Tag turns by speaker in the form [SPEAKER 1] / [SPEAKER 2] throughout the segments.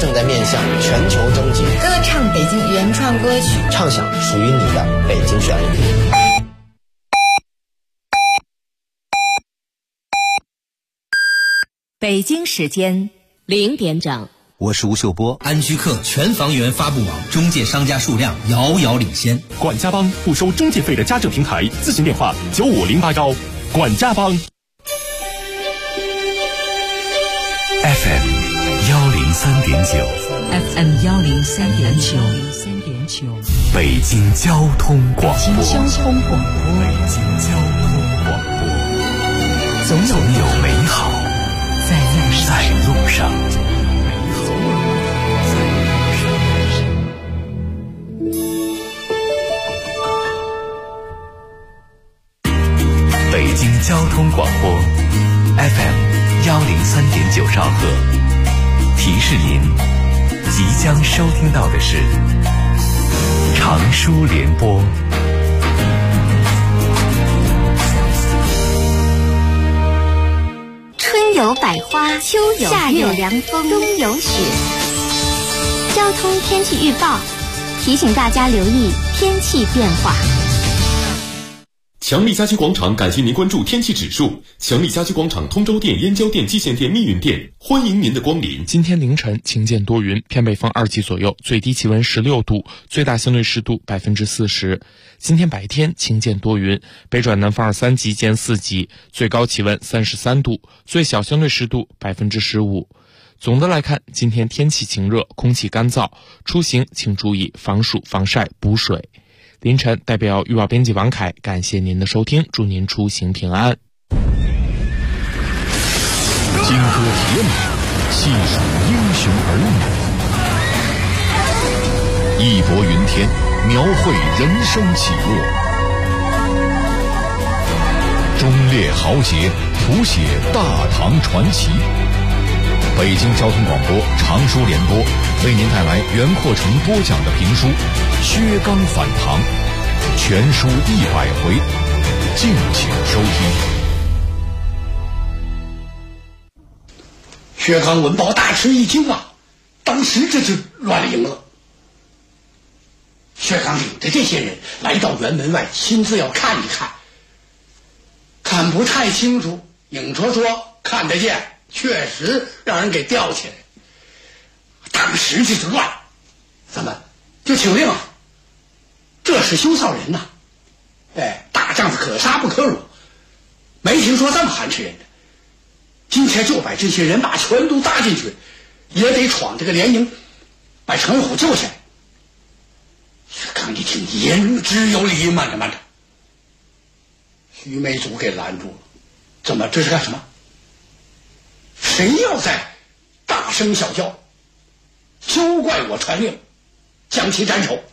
[SPEAKER 1] 正在面向全球征集，
[SPEAKER 2] 歌唱北京原创歌曲，
[SPEAKER 1] 畅想属于你的北京旋律。
[SPEAKER 3] 北京时间0点整，
[SPEAKER 4] 我是吴秀波。
[SPEAKER 5] 安居客全房源发布网中介商家数量遥遥领先。
[SPEAKER 6] 管家帮不收中介费的家政平台，咨询电话95081。管家帮。
[SPEAKER 7] FM 103.9
[SPEAKER 3] FM 103.9，
[SPEAKER 7] 北京交通广播。
[SPEAKER 3] 北京交通广播，总有美好在路上。
[SPEAKER 7] 北京交通广播 FM 103.9兆赫，提示您即将收听到的是长舒联播。
[SPEAKER 8] 春有百花，秋有夏有凉风，冬有雪。交通天气预报提醒大家留意天气变化。
[SPEAKER 6] 强力家居广场感谢您关注天气指数。强力家居广场通州店、燕郊店、蓟县店、密云店，欢迎您的光临。
[SPEAKER 9] 今天凌晨晴见多云，偏北风2级左右，最低气温16度，最大相对湿度40%。今天白天晴见多云，北转南风2、3级见4级，最高气温33度，最小相对湿度15%。总的来看，今天天气晴热，空气干燥，出行请注意防暑防晒补水。凌晨代表预报编辑王凯感谢您的收听，祝您出行平安。
[SPEAKER 7] 金戈铁马，细数英雄儿女，义薄云天，描绘人生起落，忠烈豪杰，谱写大唐传奇。北京交通广播长舒联播为您带来袁阔成播讲的评书《薛刚反唐》，全书100回，敬请收听。
[SPEAKER 10] 薛刚闻报大吃一惊啊，当时这就乱了营了。薛刚领着这些人来到辕门外，亲自要看一看，看不太清楚，影绰绰看得见，确实让人给吊起来。当时这就乱，怎么就请令啊？这是羞臊人呐！大丈夫可杀不可辱，没听说这么寒碜人的。今天就把这些人马全都搭进去，也得闯这个联营，把程虎救下来。薛刚一听，言之有理。慢着，徐梅祖给拦住了。怎么？这是干什么？谁要在大声小叫，休怪我传令，将其斩首。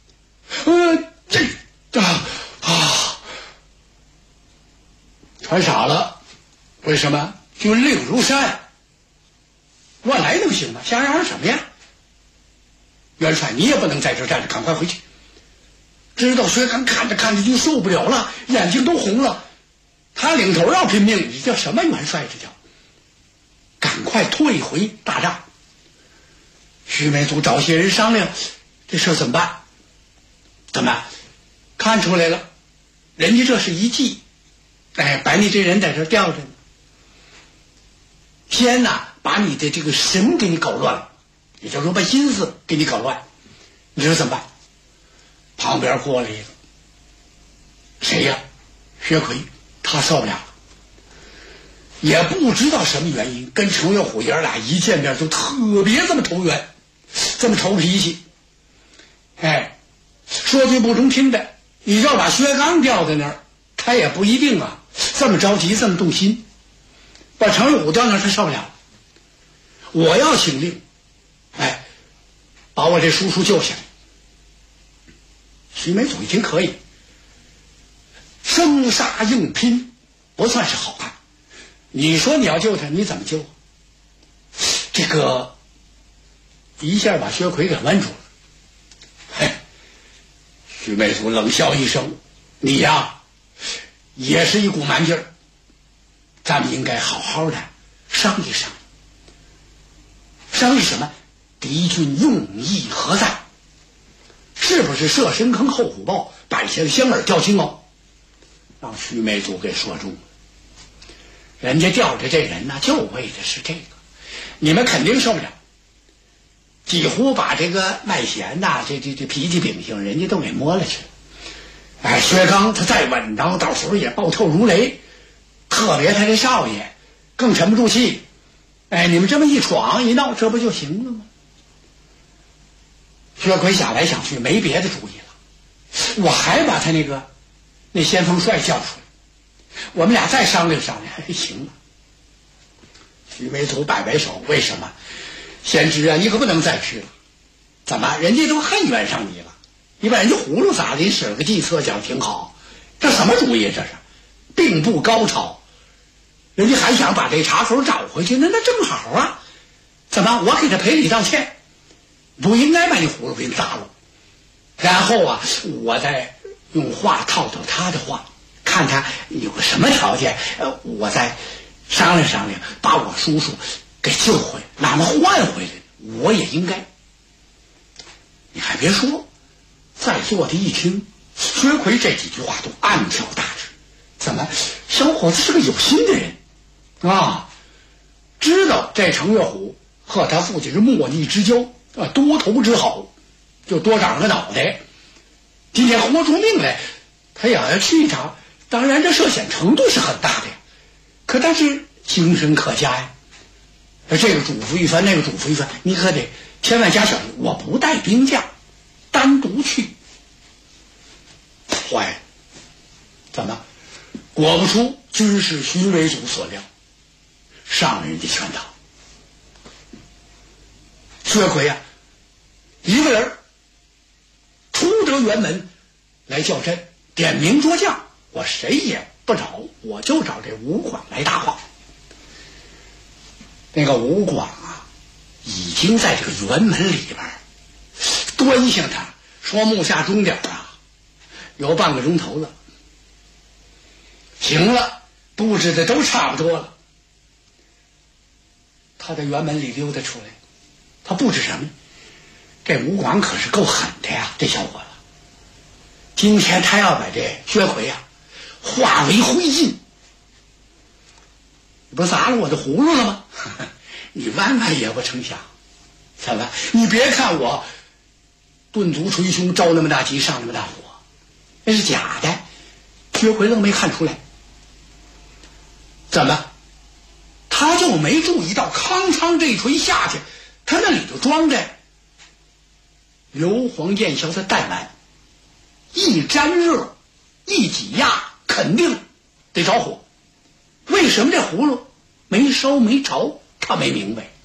[SPEAKER 10] 传傻了。为什么？军令如山，乱来能行吗？瞎嚷嚷什么呀？元帅，你也不能在这站着，赶快回去。知道薛刚看着看着就受不了了，眼睛都红了。他领头要拼命，你叫什么元帅？这叫赶快退回大帐。徐梅祖找些人商量，这事怎么办？怎么看出来了？人家这是一计，把你这人在这吊着呢。天哪，把你的这个神给你搞乱了，也就是说把心思给你搞乱。你说怎么办？旁边过来一个，谁呀？薛奎，他受不了了，也不知道什么原因，跟程月虎爷俩一见面就特别这么投缘，这么臭脾气。说句不中听的，你要把薛刚吊在那儿，他也不一定啊这么着急，这么动心。把程月虎吊那儿，他受不了。我要请令，把我这叔叔救下来。徐梅祖一听可以，生杀硬拼，不算是好汉。你说你要救他，你怎么救？这个一下把薛奎给问住了。徐梅祖冷笑一声：“你呀，也是一股蛮劲儿。咱们应该好好的商议商议。商议什么？ 敌军用意何在？是不是设深坑后虎豹，摆下了先饵钓青鳌？让徐梅祖给说中了。人家钓着这人呢，就为的是这个，你们肯定受不了。几乎把这个麦贤呐，这脾气秉性，人家都给摸了去了。哎，薛刚他再稳当，到时候也暴跳如雷，特别他这少爷更沉不住气。哎，你们这么一闯一闹，这不就行了吗？薛奎想来想去没别的主意了，我还把他那先锋帅叫出来，我们俩再商量商量。行了。徐梅祖摆摆手，为什么？贤侄啊，你可不能再去了。怎么？人家都恨冤上你了，你把人家葫芦撒的，你使了个计策，讲挺好，这什么主意？这是并不高超。人家还想把这茶口找回去，那正好啊。怎么？我给他赔礼道歉，不应该把你葫芦给砸了。然后啊，我再用话套他的话，看他有个什么条件，我再商量商量，把我叔叔给救回，哪么换回来，我也应该。你还别说，在座的一听薛奎这几句话，都暗挑大指。怎么，小伙子是个有心的人啊？知道这程月虎和他父亲是莫逆之交啊，多头之好，就多长个脑袋。今天豁出命来，他也要去一趟。当然，这涉险程度是很大的，但是精神可嘉呀。这个嘱咐一番，那个嘱咐一番，你可得千万加小心。我不带兵将，单独去。坏了，怎么？果不出均是徐为祖所料，上人家劝导。薛奎啊，一个人出得辕门来叫阵，点名捉将，我谁也不找，我就找这吴广来搭话。那个吴广啊，已经在这个辕门里边端详他，说木下钟点啊，有半个钟头了。行了，布置的都差不多了。他在辕门里溜达出来，他布置什么？这吴广可是够狠的呀，这小伙子。今天他要把这薛奎啊化为灰烬。你不砸了我的葫芦了吗？你万万也不成想。怎么？你别看我顿足捶胸，着那么大急，上那么大火，那是假的。薛奎愣没看出来。怎么？他就没注意到康昌这一锤下去，他那里就装着硫磺焰硝的弹丸，一沾热一挤压，肯定得着火。为什么这葫芦没烧没着？他没明白。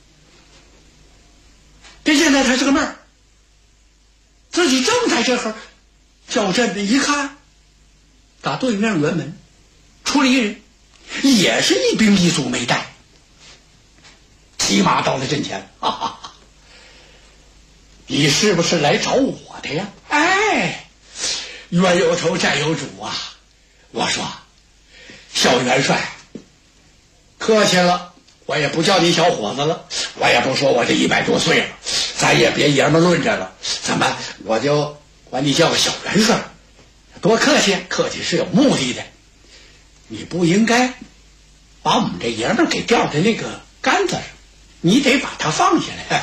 [SPEAKER 10] 这现在他是个闷儿，自己正在这会儿叫阵的，一看打对面辕门出了一人，也是一兵一卒没带，骑马到了阵前。哈哈哈，你是不是来找我的呀？哎，冤有头债有主啊。我说小元帅客气了，我也不叫你小伙子了，我也不说我这100多岁了，咱也别爷们论着了，怎么我就管你叫个小元帅，多客气，客气是有目的的。你不应该把我们这爷们给吊在那个杆子上，你得把它放下来。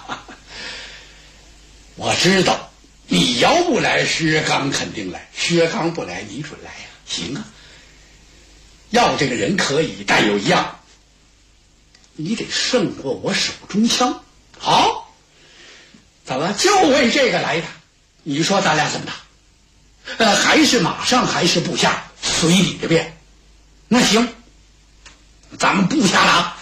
[SPEAKER 10] 我知道你要不来，薛刚肯定来，薛刚不来，你准来呀。行啊，要这个人可以，但有一样，你得胜过我手中枪。好，怎么就为这个来的？你说咱俩怎么打？还是马上，还是部下，随你的便。那行，咱们部下打。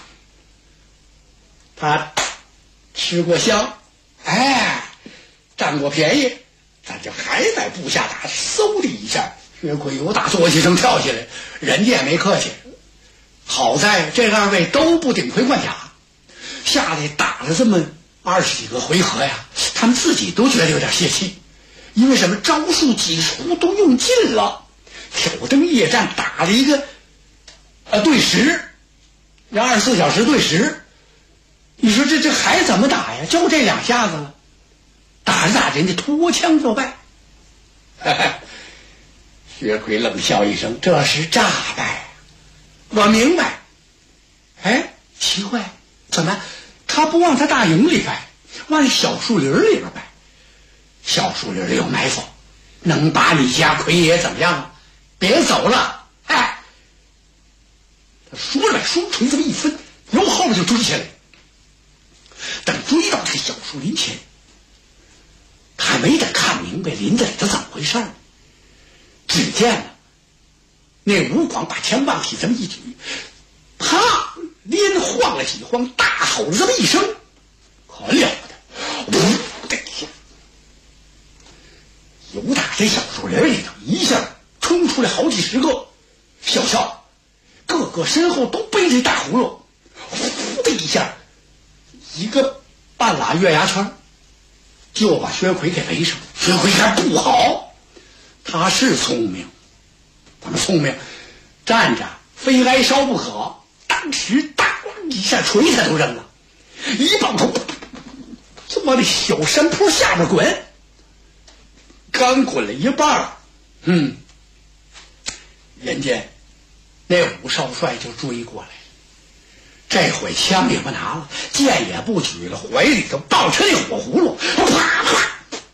[SPEAKER 10] 他吃过香，哎，占过便宜，咱就还在部下打。嗖的一下，薛奎由打坐起声跳起来，人家也没客气。好在这2位都不顶盔贯甲，下来打了这么20几个回合呀，他们自己都觉得有点泄气。因为什么？招数几乎都用尽了，挑灯夜战打了一个对时，让24小时对时， 你说这还怎么打呀？就这2下子了，打着打着人家脱枪就败。薛奎冷笑一声：“这是诈败。我明白。哎，奇怪，怎么他不往他大营里败，往小树林里边败？小树林里有埋伏，能把你家奎爷怎么样啊？别走了！哎！”他说着双锤这么一分，由后面就追下来。等追到这小树林前，还没得看明白林子里头怎么回事儿，只见呢，那吴广把枪往起这么一举，啪，连晃了几晃，大吼了这么一声，可了得！呜的一下，由打这小树林里头一下冲出来好几10个小校，个个身后都背着大葫芦，呼的一下，一个半拉月牙圈就把薛奎给围上。薛奎看不好，他是聪明，怎么聪明？站着非挨烧不可。当时大一下锤他都扔了，一抱头就往那小山坡下边滚。刚滚了一半，人家那武少帅就追过来了。这回枪也不拿了，剑也不举了，怀里头抱着那火葫芦，啪啪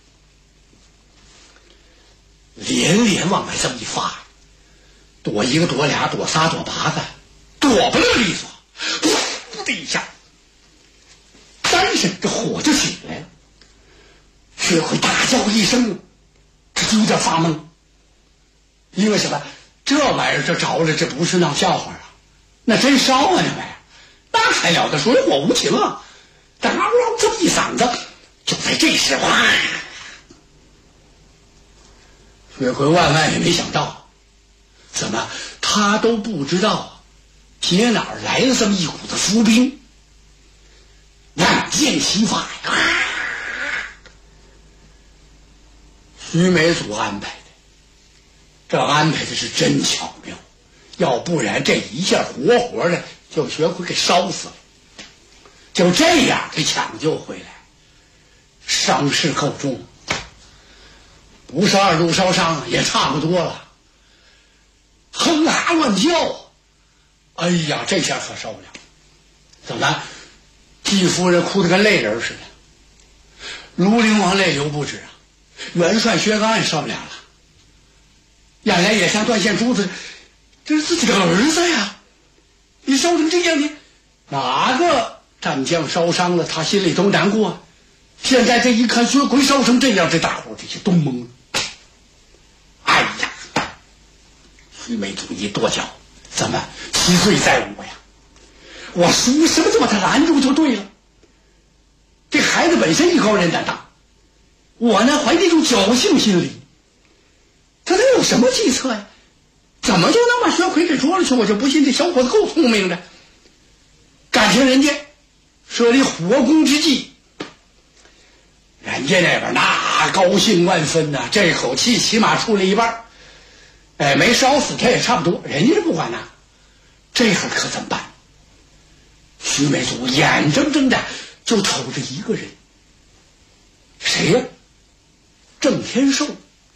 [SPEAKER 10] 连连往外这么一发，躲一个，躲俩，躲仨，躲8个，躲不了利索，噗的一下，单身这火就起来了。薛奎大叫一声，这就有点发懵，因为什么？这玩意儿这着了，这不是闹笑话啊，那真烧啊！那玩意儿那还了得，水火无情啊！嗷嗷这么一嗓子，就在这时候，薛奎万万也没想到，怎么他都不知道街哪儿来了这么一股子伏兵，万箭齐发呀！徐美祖安排的，这安排的是真巧妙，要不然这一下活活的就薛奎给烧死了。就这样给抢救回来，伤势够重，不是2度烧伤也差不多了，哼哈乱叫，哎呀，这下可受不了。怎么季夫人哭得跟泪人似的，卢陵王泪流不止啊，元帅薛刚也受不了了，眼泪也像断线珠子，这是自己的儿子呀，你烧成这样，你哪个战将烧伤了他心里都难过。现在这一看薛奎烧成这样，这大伙这些都懵了。哎呀，徐美祖一跺脚，怎么其罪在我呀？我属什么就把他拦住就对了。这孩子本身一高人胆大，我呢怀着一种侥幸心理，他能有什么计策呀？怎么就能把薛奎给捉了去？我就不信这小伙子够聪明的，感情人家设立火攻之计，人家那边那高兴万分呐，这口气起码出了一半，哎，没烧死他也差不多，人家是不管那，这会儿可怎么办？徐美祖眼睁睁的就瞅着一个人，谁呀？郑天寿。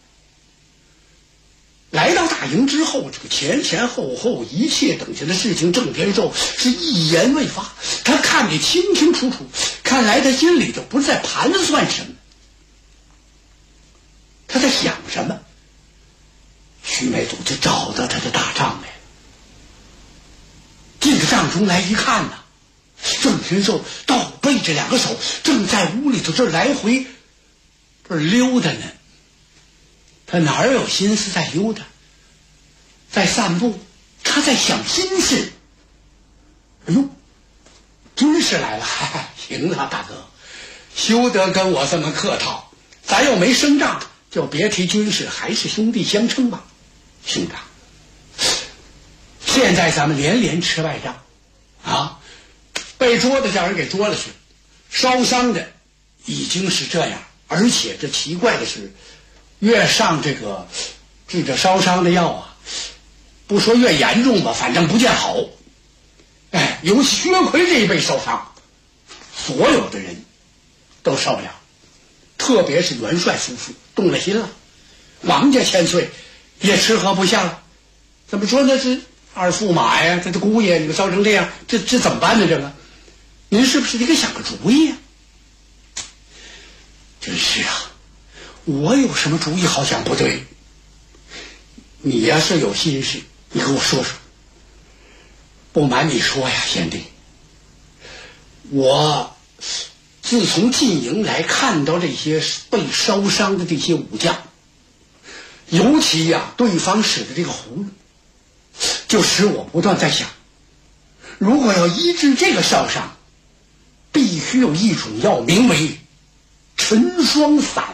[SPEAKER 10] 来到大营之后，这个前前后后一切等下的事情，郑天寿是一言未发，他看得清清楚楚，看来他心里头不是在盘算什么，他在想什么。徐美祖就找到他的大帐来了，进到帐中来一看呐，郑天寿倒背着2个手，正在屋里头这来回这溜达呢。他哪有心思在溜达，在散步，他在想心事。哎呦，军师来了，行了，大哥，休得跟我这么客套，咱又没生仗，就别提军事，还是兄弟相称吧。兄长，现在咱们连连吃败仗啊，被捉的叫人给捉了去，烧伤的已经是这样，而且这奇怪的是，越上这个治这烧伤的药啊，不说越严重吧，反正不见好。哎，尤其薛奎这一辈烧伤， 所有的人都受不了，特别是元帅夫妇动了心了。王家千岁也吃喝不下了，怎么说呢？是二驸马呀，这姑爷你们烧成这样，这怎么办呢？这个，您是不是得给想个主意呀？真是啊，我有什么主意好像不对。你呀是有心事，你跟我说说。不瞒你说呀，贤弟，我自从进营来看到这些被烧伤的这些武将，尤其呀对方使的这个葫芦，就使我不断在想，如果要医治这个烧伤，必须有一种药名为沉霜散。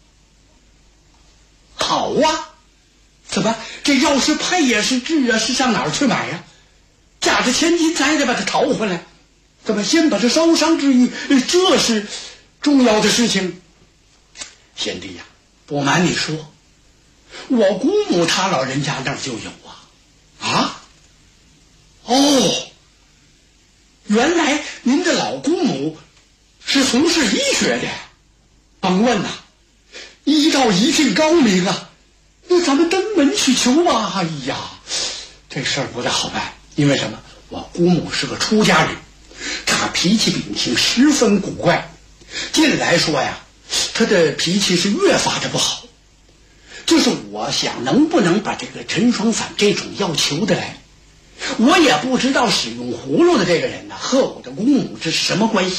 [SPEAKER 10] 好啊，怎么这药是配也是治啊，是上哪儿去买呀？驾着千金才得把它讨回来，怎么先把这烧伤治愈，这是重要的事情。贤弟呀，不瞒你说，我姑母她老人家那儿就有啊。哦，原来您的老姑母是从事医学的，甭问呐，医道一定高明啊，那咱们登门去求吧。哎呀，这事儿不太好办，因为什么？我姑母是个出家人，她脾气秉性十分古怪，近来说呀，她的脾气是越发的不好。就是我想能不能把这个沉霜散这种药求得来，我也不知道使用葫芦的这个人呢和我的姑母这是什么关系。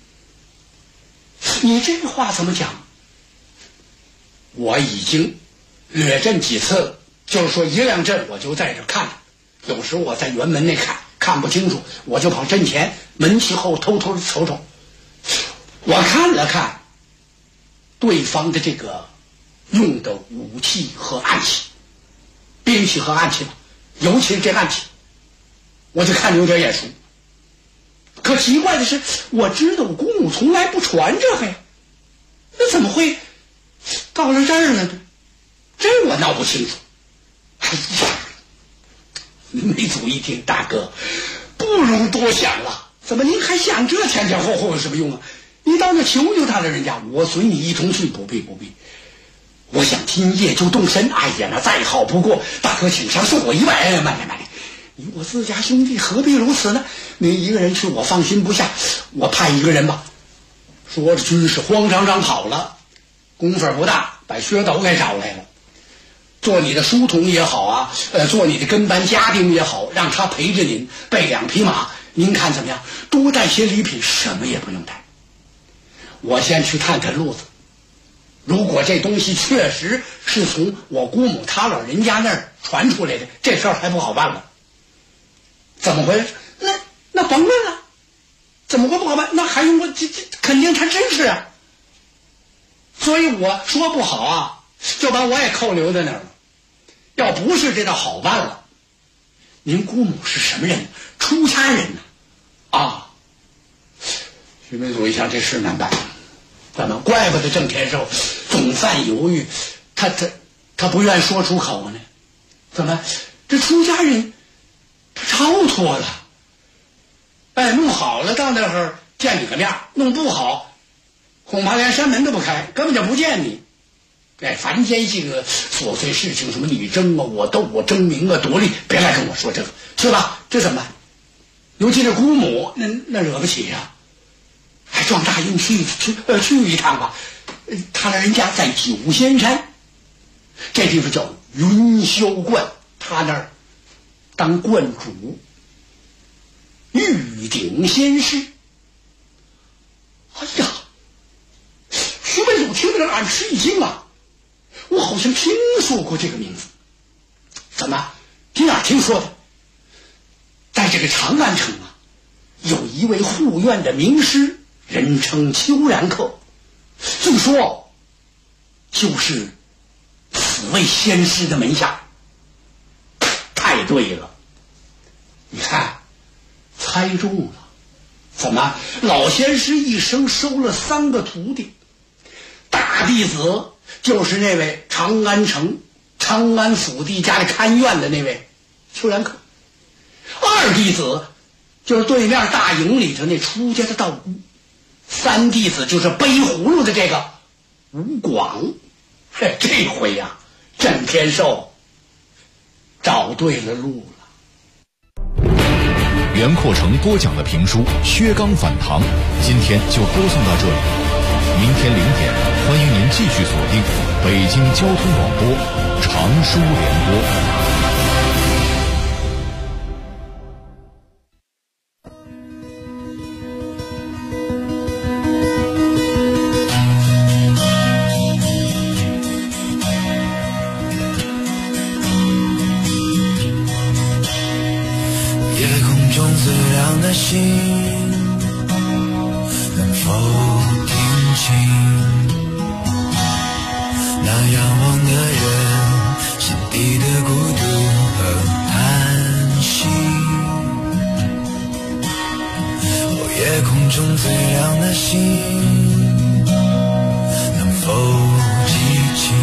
[SPEAKER 10] 你这个话怎么讲？我已经掠阵几次，就是说一辆阵我就在这看，有时我在辕门内看不清楚，我就跑阵前门旗后偷偷的瞅瞅。我看了看对方的这个用的武器和暗器，兵器和暗器吧，尤其是这暗器，我就看着有点眼熟。可奇怪的是，我知道我姑母从来不传这个呀，那怎么会到了这儿了呢？这我闹不清楚。哎呀，没主意听，大哥，不容多想了。怎么您还想这前前后后有什么用啊？你到那求求他了，人家我随你一同去。不必。我想今夜就动身。哎呀，那再好不过，大哥请上，送我一拜。慢点，你我自家兄弟何必如此呢？你一个人去我放心不下，我派一个人吧。说着军士慌张张跑了，功夫不大，把薛斗给找来了，做你的书童也好啊，做你的跟班家丁也好，让他陪着您备2匹马，您看怎么样？多带些礼品，什么也不用带。我先去探探路子，如果这东西确实是从我姑母她老人家那儿传出来的，这事儿还不好办了。怎么回事？那甭问了，怎么会不好办？那还用我这肯定他真是啊。所以我说不好啊，就把我也扣留在那儿了。要不是这倒好办了。您姑母是什么人？出家人呢？啊，徐梅祖一想这事难办，怎么怪不得郑天寿总犯犹豫，他不愿说出口呢？怎么这出家人他超脱了？哎，弄好了到那儿见你个面，弄不好恐怕连山门都不开，根本就不见你。哎，凡间这个琐碎事情，什么你争啊，我斗，我争名啊，夺利，别来跟我说这个，去吧，这怎么办？尤其是姑母，那惹不起呀，还撞大运去一趟吧。他老人家在九仙山，这地方叫云霄观，他那儿当观主，玉鼎仙师。哎呀，徐悲祖听着俺吃一惊啊！我好像听说过这个名字，怎么？你哪儿听说的？在这个长安城啊，有一位护院的名师，人称邱然客，据说就是此位仙师的门下。太对了，你看，猜中了。怎么？老仙师一生收了3个徒弟，大弟子就是那位长安城长安府地家里看院的那位邱然客，二弟子就是对面大营里头那出家的道姑三弟子就是背葫芦的这个吴广。这回呀，郑天寿找对了路了。
[SPEAKER 7] 袁阔成播讲的评书《薛刚反唐》，今天就播送到这里。明天0点，欢迎您继续锁定北京交通广播长书联播。
[SPEAKER 4] 心能否听清那仰望的人心底的孤独和叹息？夜空中最亮的星能否记起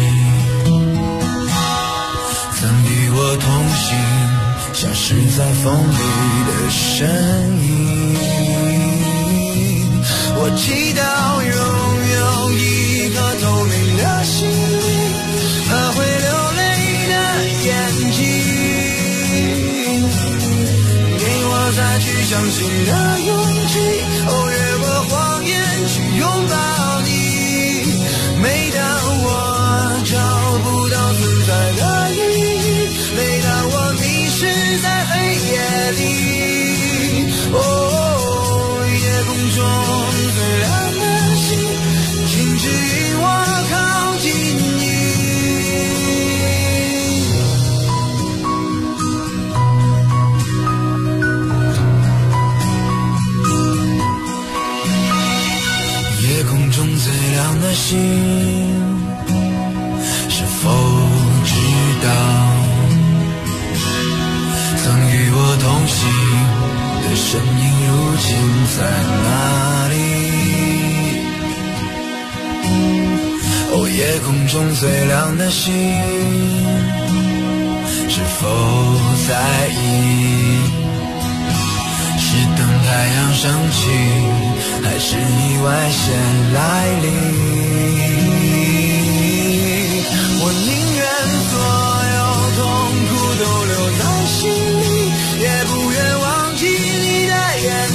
[SPEAKER 4] 曾与我同行消失在风里的身影？我祈祷拥有一颗透明的心灵和会流泪的眼睛，给我再去相信的勇气，越过谎言去拥抱你。每当我找不到存在的意义，每当我迷失在黑夜里，夜空中最亮的星，请指引我靠近你。夜空中最亮的星，是否知道曾与我同行的身影如今在哪里？夜空中最亮的星，是否在意？是等太阳升起，还是意外先来临？我宁愿所有痛苦都留在心里，也不愿忘记你的眼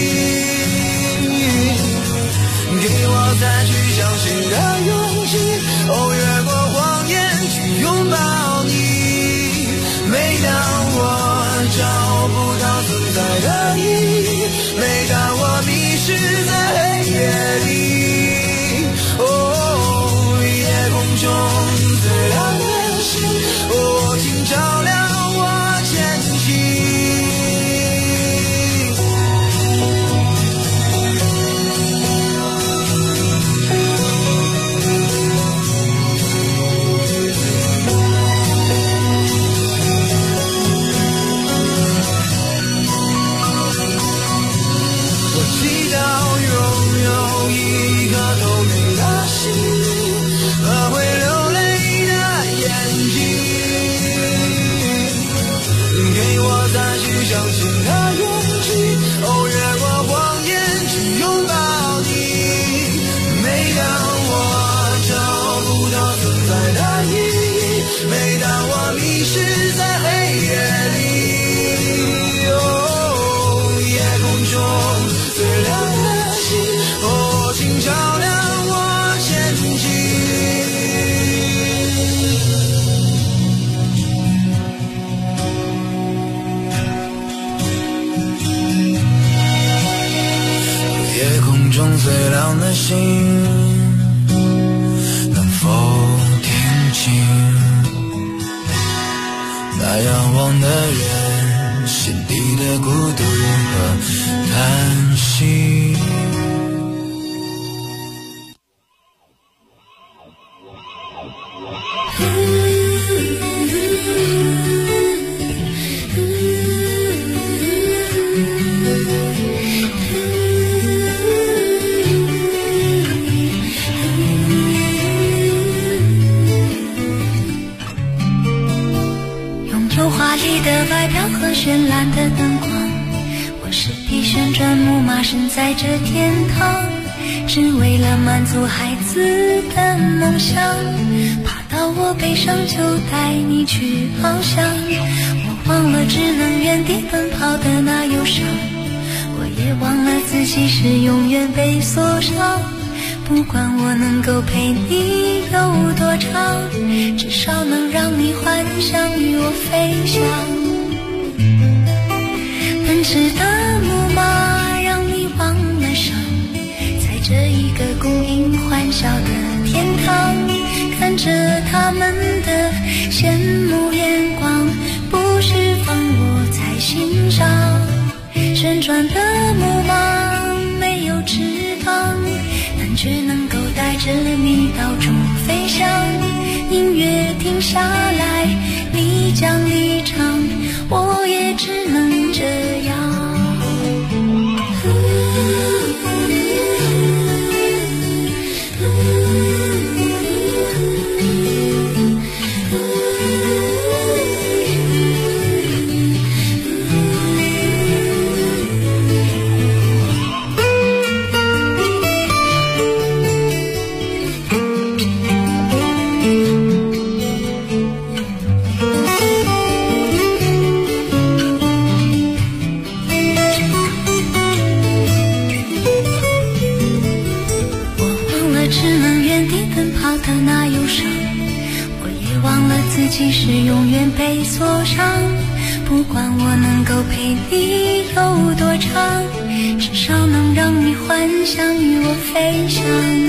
[SPEAKER 4] 睛，给我再去相信的勇气，越过谎言去拥抱你。每当我找不到存在的意义，每当我迷失在黑夜里，夜空中最亮的星，请照亮我前行。相信的勇气，越过谎言去拥抱你。每当我找不到存在的意义，每当我迷失在黑夜里，夜空中最亮的星，请照亮我前进。夜空中最亮的星，能否听清那仰望的人心底的孤独和叹息？
[SPEAKER 11] 外表和绚烂的灯光，我是匹旋转木马，身在这天堂。 只为了满足孩子的梦想，怕到我背上就带你去翱翔。我忘了只能原地奔跑的那忧伤，我也忘了自己是永远被锁上。不管我能够陪你有多长，至少能让你幻想与我飞翔。奔驰的木马让你忘了伤，在这一个供应欢笑的天堂，看着他们的羡慕眼光，不释放我在心上。旋转的木马没有翅膀，但却能够带着你到处飞翔。音乐停下来，你将离场，我也只能这样。自己是永远被锁上，不管我能够陪你有多长，至少能让你幻想与我飞翔。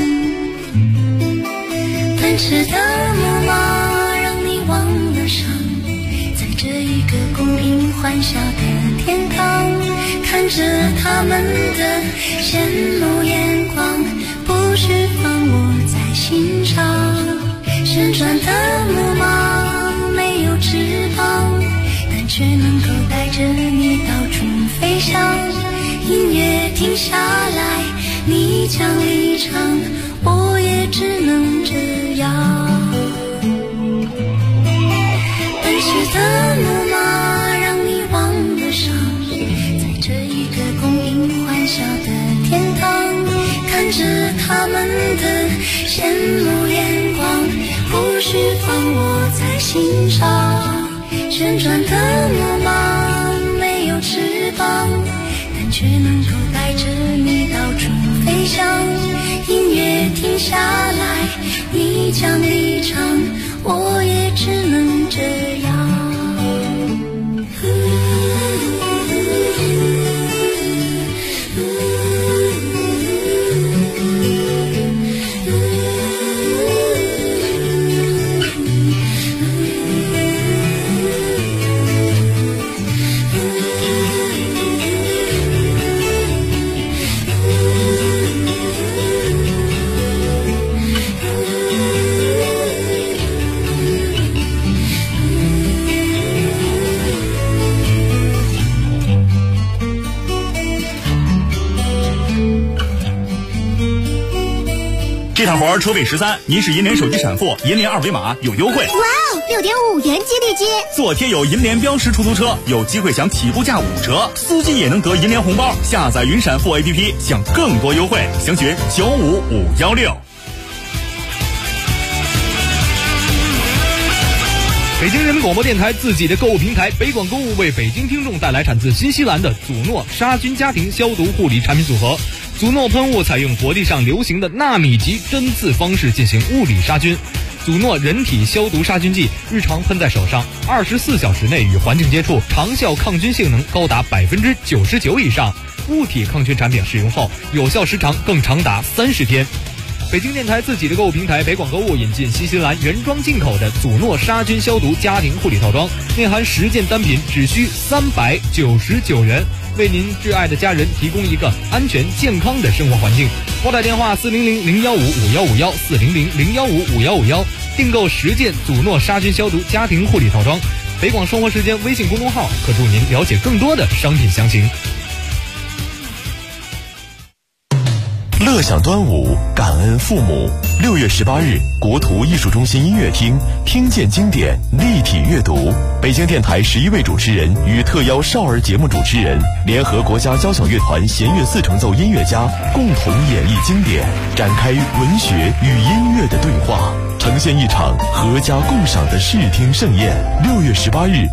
[SPEAKER 11] 奔驰的木马让你忘了伤，在这一个供应欢笑的天堂，看着他们的羡慕眼光，不释放我在心上。旋转的木马没有翅膀，但却能够带着你到处飞翔。音乐停下来，你将离场，我也只能这样。奔驰的木马让你忘了伤，在这一个供应欢笑的天堂，看着他们的羡慕眼光，不释放我在心上。旋转的木马没有翅膀，但却能够带着你到处飞翔。音乐停下来，你将离场，我也只能这样。
[SPEAKER 12] 这趟活车费13，您是银联手机闪付，银联二维码有优惠。
[SPEAKER 8] 哇哦，6.5元激励金！
[SPEAKER 12] 做贴有银联标识出租车，有机会享起步价5折，司机也能得银联红包。下载云闪付 APP， 享更多优惠，详询95516。
[SPEAKER 13] 北京人民广播电台自己的购物平台北广购物为北京听众带来产自新西兰的祖诺杀菌家庭消毒护理产品组合。祖诺喷雾采用国际上流行的纳米级针刺方式进行物理杀菌。祖诺人体消毒杀菌剂日常喷在手上，24小时内与环境接触，长效抗菌性能高达99%以上。物体抗菌产品使用后，有效时长更长达30天。北京电台自己的购物平台北广购物引进新西兰原装进口的祖诺杀菌消毒家庭护理套装，内含10件单品，只需399元，为您挚爱的家人提供一个安全健康的生活环境。拨打电话400-015-5151 400-015-5151，订购10件祖诺杀菌消毒家庭护理套装。北广生活时间微信公众号可助您了解更多的商品详情。
[SPEAKER 7] 乐享端午，感恩父母。6月18日，国图艺术中心音乐厅，听见经典，立体阅读。北京电台11位主持人与特邀少儿节目主持人，联合国家交响乐团弦乐4重奏音乐家，共同演绎经典，展开文学与音乐的对话，呈现一场阖家共赏的视听盛宴。6月18日，